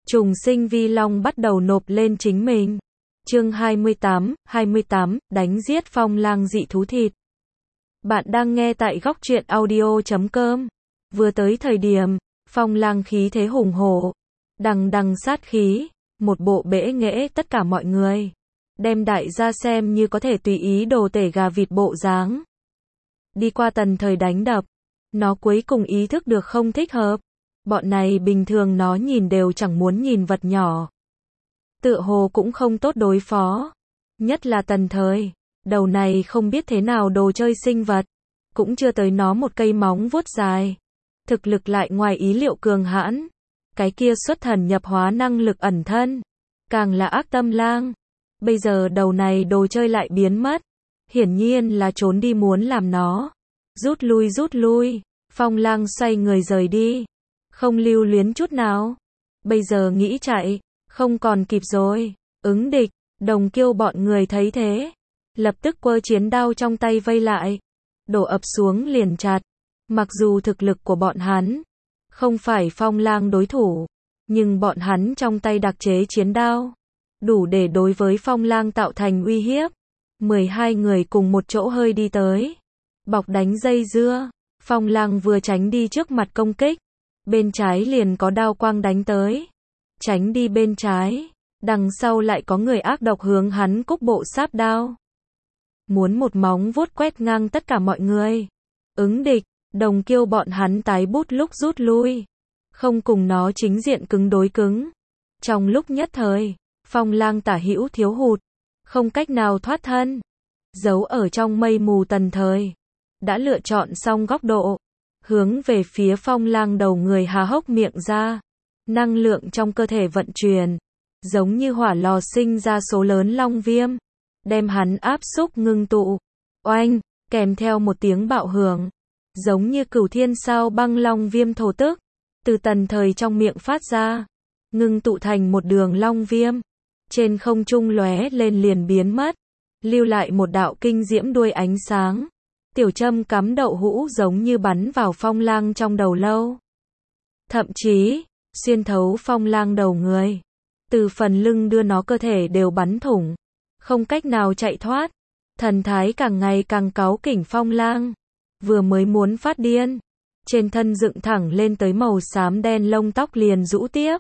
Trùng sinh vi long bắt đầu nộp lên chính mình. Chương 28, đánh giết phong lang dị thú thịt. Bạn đang nghe tại góc truyện audio.com. Vừa tới thời điểm, phong lang khí thế hùng hổ, đằng đằng sát khí, một bộ bẽ nghễ tất cả mọi người. Đem đại gia xem như có thể tùy ý đồ tể gà vịt bộ dáng. Đi qua tần thời đánh đập, nó cuối cùng ý thức được không thích hợp. Bọn này bình thường nó nhìn đều chẳng muốn nhìn vật nhỏ. Tựa hồ cũng không tốt đối phó. Nhất là tần thời, đầu này không biết thế nào đồ chơi sinh vật. Cũng chưa tới nó một cây móng vuốt dài. Thực lực lại ngoài ý liệu cường hãn. Cái kia xuất thần nhập hóa năng lực ẩn thân. Càng là ác tâm lang. Bây giờ đầu này đồ chơi lại biến mất. Hiển nhiên là trốn đi muốn làm nó. Rút lui. Phong lang xoay người rời đi. Không lưu luyến chút nào. Bây giờ nghĩ chạy, không còn kịp rồi. Ứng địch, Đồng Kiêu bọn người thấy thế. Lập tức quơ chiến đao trong tay vây lại. Đổ ập xuống liền chặt. Mặc dù thực lực của bọn hắn không phải phong lang đối thủ, nhưng bọn hắn trong tay đặc chế chiến đao đủ để đối với phong lang tạo thành uy hiếp. 12 người cùng một chỗ hơi đi tới. Bọc đánh dây dưa. Phong lang vừa tránh đi trước mặt công kích. Bên trái liền có đao quang đánh tới. Tránh đi bên trái. Đằng sau lại có người ác độc hướng hắn cúc bộ sáp đao. Muốn một móng vuốt quét ngang tất cả mọi người. Ứng địch, Đồng Kiêu bọn hắn tái bút lúc rút lui. Không cùng nó chính diện cứng đối cứng. Trong lúc nhất thời, phong lang tả hữu thiếu hụt. Không cách nào thoát thân. Giấu ở trong mây mù tần thời. Đã lựa chọn xong góc độ. Hướng về phía phong lang đầu người há hốc miệng ra. Năng lượng trong cơ thể vận chuyển. Giống như hỏa lò sinh ra số lớn long viêm. Đem hắn áp xúc ngưng tụ. Oanh, kèm theo một tiếng bạo hưởng. Giống như cửu thiên sao băng long viêm thổ tức. Từ tần thời trong miệng phát ra. Ngưng tụ thành một đường long viêm. Trên không trung lóe lên liền biến mất. Lưu lại một đạo kinh diễm đuôi ánh sáng. Tiểu châm cắm đậu hũ giống như bắn vào phong lang trong đầu lâu. Thậm chí, xuyên thấu phong lang đầu người. Từ phần lưng đưa nó cơ thể đều bắn thủng. Không cách nào chạy thoát. Thần thái càng ngày càng cáu kỉnh phong lang. Vừa mới muốn phát điên. Trên thân dựng thẳng lên tới màu xám đen lông tóc liền rũ tiếp.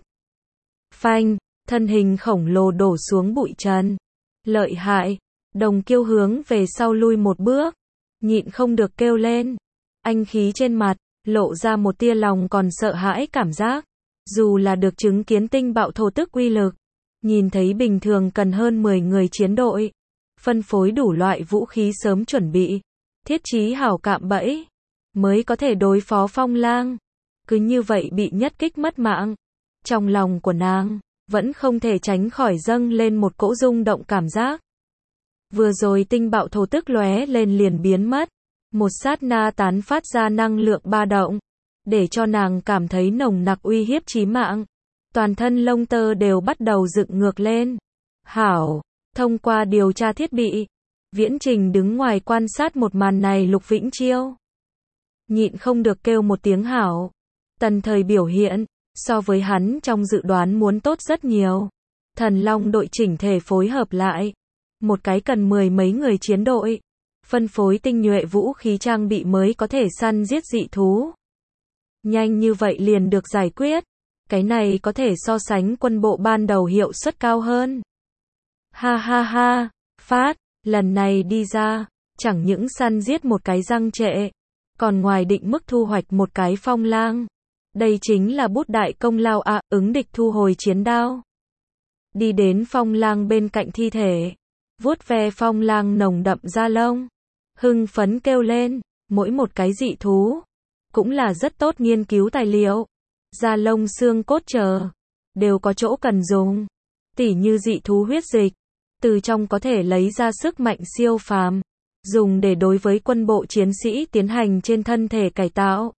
Phanh, thân hình khổng lồ đổ xuống bụi trần. Lợi hại. Đồng Kiêu hướng về sau lui một bước. Nhịn không được kêu lên. Anh khí trên mặt, lộ ra một tia lòng còn sợ hãi cảm giác. Dù là được chứng kiến tinh bạo thổ tức uy lực. Nhìn thấy bình thường cần hơn 10 người chiến đội. Phân phối đủ loại vũ khí sớm chuẩn bị. Thiết trí hảo cạm bẫy. Mới có thể đối phó phong lang. Cứ như vậy bị nhất kích mất mạng. Trong lòng của nàng, vẫn không thể tránh khỏi dâng lên một cỗ rung động cảm giác. Vừa rồi tinh bạo thổ tức lóe lên liền biến mất. Một sát na tán phát ra năng lượng ba động. Để cho nàng cảm thấy nồng nặc uy hiếp chí mạng. Toàn thân lông tơ đều bắt đầu dựng ngược lên. Hảo, thông qua điều tra thiết bị. Viễn Trình đứng ngoài quan sát một màn này. Lục Vĩnh Chiêu nhịn không được kêu một tiếng hảo. Tần thời biểu hiện, so với hắn trong dự đoán muốn tốt rất nhiều. Thần Long đội chỉnh thể phối hợp lại. Một cái cần 10 mấy người chiến đội. Phân phối tinh nhuệ vũ khí trang bị mới có thể săn giết dị thú. Nhanh như vậy liền được giải quyết. Cái này có thể so sánh quân bộ ban đầu hiệu suất cao hơn. Ha ha ha, phát, lần này đi ra, chẳng những săn giết một cái răng trệ, còn ngoài định mức thu hoạch một cái phong lang. Đây chính là bút đại công lao à. Ứng địch thu hồi chiến đao. Đi đến phong lang bên cạnh thi thể. Vuốt ve phong lang nồng đậm da lông. Hưng phấn kêu lên, mỗi một cái dị thú. Cũng là rất tốt nghiên cứu tài liệu. Da lông xương cốt chờ. Đều có chỗ cần dùng. Tỉ như dị thú huyết dịch. Từ trong có thể lấy ra sức mạnh siêu phàm. Dùng để đối với quân bộ chiến sĩ tiến hành trên thân thể cải tạo.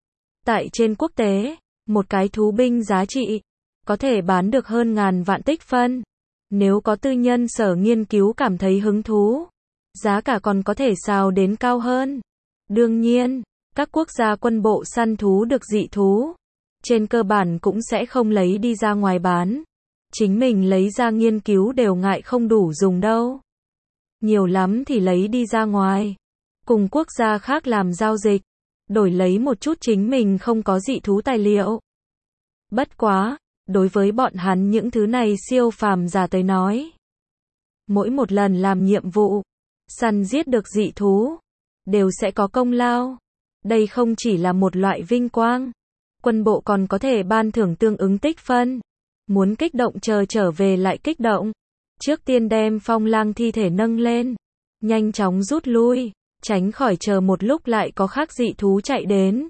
Tại trên quốc tế, một cái thú binh giá trị. Có thể bán được hơn ngàn vạn tích phân. Nếu có tư nhân sở nghiên cứu cảm thấy hứng thú. Giá cả còn có thể xào đến cao hơn. Đương nhiên, các quốc gia quân bộ săn thú được dị thú. trên cơ bản cũng sẽ không lấy đi ra ngoài bán. Chính mình lấy ra nghiên cứu đều ngại không đủ dùng đâu. Nhiều lắm thì lấy đi ra ngoài, cùng quốc gia khác làm giao dịch, đổi lấy một chút chính mình không có dị thú tài liệu. Bất quá, đối với bọn hắn những thứ này siêu phàm giả tới nói, mỗi một lần làm nhiệm vụ, săn giết được dị thú, đều sẽ có công lao. Đây không chỉ là một loại vinh quang, quân bộ còn có thể ban thưởng tương ứng tích phân. Muốn kích động chờ trở về lại kích động. Trước tiên đem phong lang thi thể nâng lên, nhanh chóng rút lui, tránh khỏi chờ một lúc lại có khác dị thú chạy đến.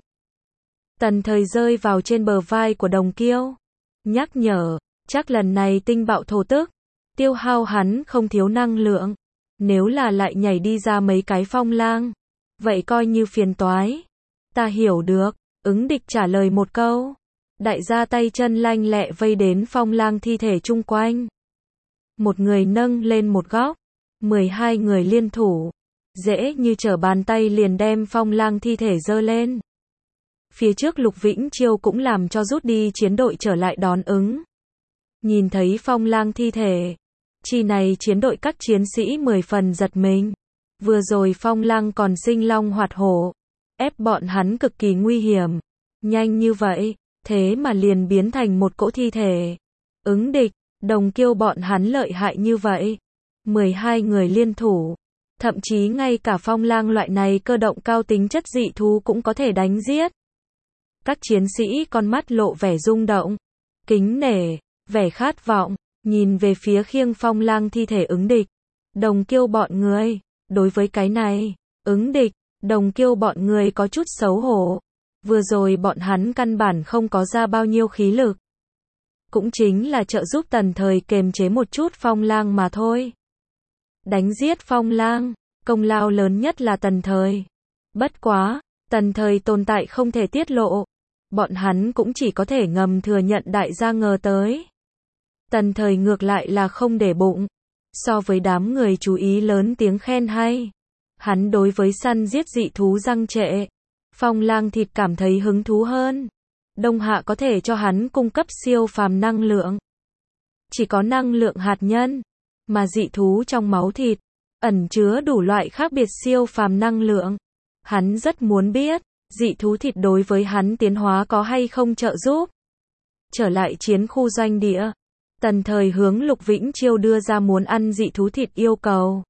Tần Thời rơi vào trên bờ vai của Đồng Kiêu, nhắc nhở, chắc lần này tinh bạo thổ tức, tiêu hao hắn không thiếu năng lượng. Nếu là lại nhảy đi ra mấy cái phong lang, vậy coi như phiền toái. Ta hiểu được, ứng địch trả lời một câu. Đại gia tay chân lanh lẹ vây đến phong lang thi thể chung quanh. Một người nâng lên một góc, 12 người liên thủ, dễ như trở bàn tay liền đem phong lang thi thể dơ lên. Phía trước Lục Vĩnh Chiêu cũng làm cho rút đi chiến đội trở lại đón ứng. Nhìn thấy phong lang thi thể, chi này chiến đội các chiến sĩ 10 phần giật mình. Vừa rồi phong lang còn sinh long hoạt hổ, ép bọn hắn cực kỳ nguy hiểm. Nhanh như vậy, thế mà liền biến thành một cỗ thi thể. Ứng địch, Đồng Kiêu bọn hắn lợi hại như vậy. 12 người liên thủ, thậm chí ngay cả phong lang loại này cơ động cao tính chất dị thú cũng có thể đánh giết. Các chiến sĩ con mắt lộ vẻ rung động, kính nể, vẻ khát vọng, nhìn về phía khiêng phong lang thi thể ứng địch. Đồng Kiêu bọn người, đối với cái này, ứng địch, Đồng Kiêu bọn người có chút xấu hổ. Vừa rồi bọn hắn căn bản không có ra bao nhiêu khí lực. Cũng chính là trợ giúp Tần Thời kềm chế một chút phong lang mà thôi. Đánh giết phong lang, công lao lớn nhất là Tần Thời. Bất quá, Tần Thời tồn tại không thể tiết lộ. Bọn hắn cũng chỉ có thể ngầm thừa nhận đại gia ngờ tới. Tần Thời ngược lại là không để bụng. So với đám người chú ý lớn tiếng khen hay, hắn đối với săn giết dị thú răng trệ, phong lang thịt cảm thấy hứng thú hơn. Đông Hạ có thể cho hắn cung cấp siêu phàm năng lượng. Chỉ có năng lượng hạt nhân, mà dị thú trong máu thịt, ẩn chứa đủ loại khác biệt siêu phàm năng lượng. Hắn rất muốn biết, dị thú thịt đối với hắn tiến hóa có hay không trợ giúp. Trở lại chiến khu doanh địa, Tần Thời hướng Lục Vĩnh Chiêu đưa ra muốn ăn dị thú thịt yêu cầu.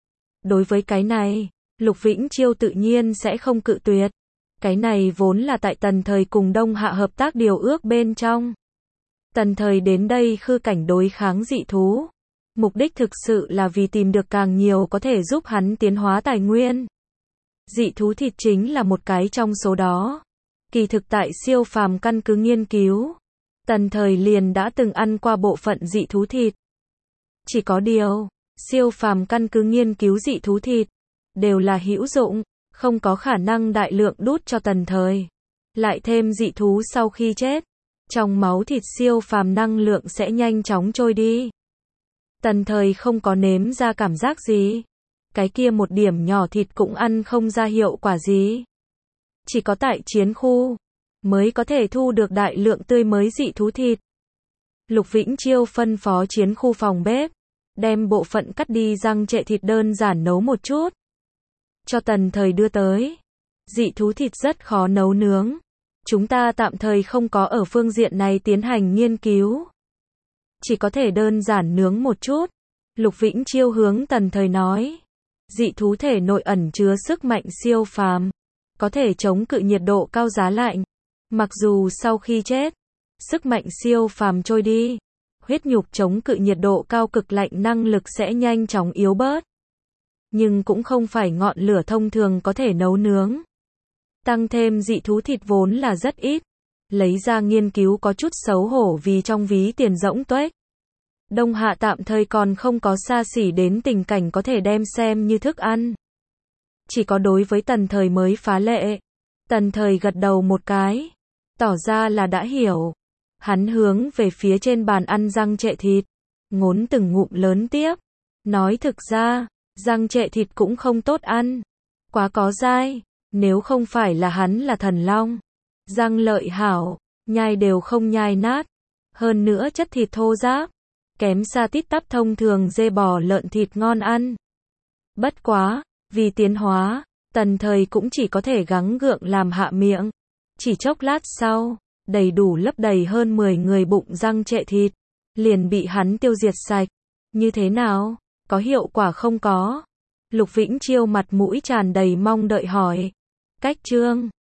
Đối với cái này, Lục Vĩnh Chiêu tự nhiên sẽ không cự tuyệt. Cái này vốn là tại Tần Thời cùng Đông Hạ hợp tác điều ước bên trong. Tần Thời đến đây khư cảnh đối kháng dị thú. Mục đích thực sự là vì tìm được càng nhiều có thể giúp hắn tiến hóa tài nguyên. Dị thú thịt chính là một cái trong số đó. Kỳ thực tại siêu phàm căn cứ nghiên cứu, Tần Thời liền đã từng ăn qua bộ phận dị thú thịt. Chỉ có điều, siêu phàm căn cứ nghiên cứu dị thú thịt đều là hữu dụng, không có khả năng đại lượng đút cho Tần Thời. Lại thêm dị thú sau khi chết, trong máu thịt siêu phàm năng lượng sẽ nhanh chóng trôi đi. Tần Thời không có nếm ra cảm giác gì. Cái kia một điểm nhỏ thịt cũng ăn không ra hiệu quả gì. Chỉ có tại chiến khu mới có thể thu được đại lượng tươi mới dị thú thịt. Lục Vĩnh Chiêu phân phó chiến khu phòng bếp, đem bộ phận cắt đi răng trệ thịt đơn giản nấu một chút, cho Tần Thời đưa tới. Dị thú thịt rất khó nấu nướng. Chúng ta tạm thời không có ở phương diện này tiến hành nghiên cứu. Chỉ có thể đơn giản nướng một chút. Lục Vĩnh Chiêu hướng Tần Thời nói. Dị thú thể nội ẩn chứa sức mạnh siêu phàm, có thể chống cự nhiệt độ cao giá lạnh. Mặc dù sau khi chết, sức mạnh siêu phàm trôi đi, huyết nhục chống cự nhiệt độ cao cực lạnh năng lực sẽ nhanh chóng yếu bớt. Nhưng cũng không phải ngọn lửa thông thường có thể nấu nướng. Tăng thêm dị thú thịt vốn là rất ít. Lấy ra nghiên cứu có chút xấu hổ vì trong ví tiền rỗng tuếch. Đông Hạ tạm thời còn không có xa xỉ đến tình cảnh có thể đem xem như thức ăn. Chỉ có đối với Tần Thời mới phá lệ. Tần Thời gật đầu một cái, tỏ ra là đã hiểu. Hắn hướng về phía trên bàn ăn răng trệ thịt, ngốn từng ngụm lớn tiếp. Nói thực ra, răng trệ thịt cũng không tốt ăn. Quá có dai, nếu không phải là hắn là thần long. Răng lợi hảo, nhai đều không nhai nát. Hơn nữa chất thịt thô ráp, kém xa tít tắp thông thường dê bò lợn thịt ngon ăn. Bất quá, vì tiến hóa, Tần Thời cũng chỉ có thể gắng gượng làm hạ miệng. Chỉ chốc lát sau, đầy đủ lấp đầy hơn 10 người bụng răng trệ thịt, liền bị hắn tiêu diệt sạch. Như thế nào? Có hiệu quả không có? Lục Vĩnh Chiêu mặt mũi tràn đầy mong đợi hỏi. Cách chương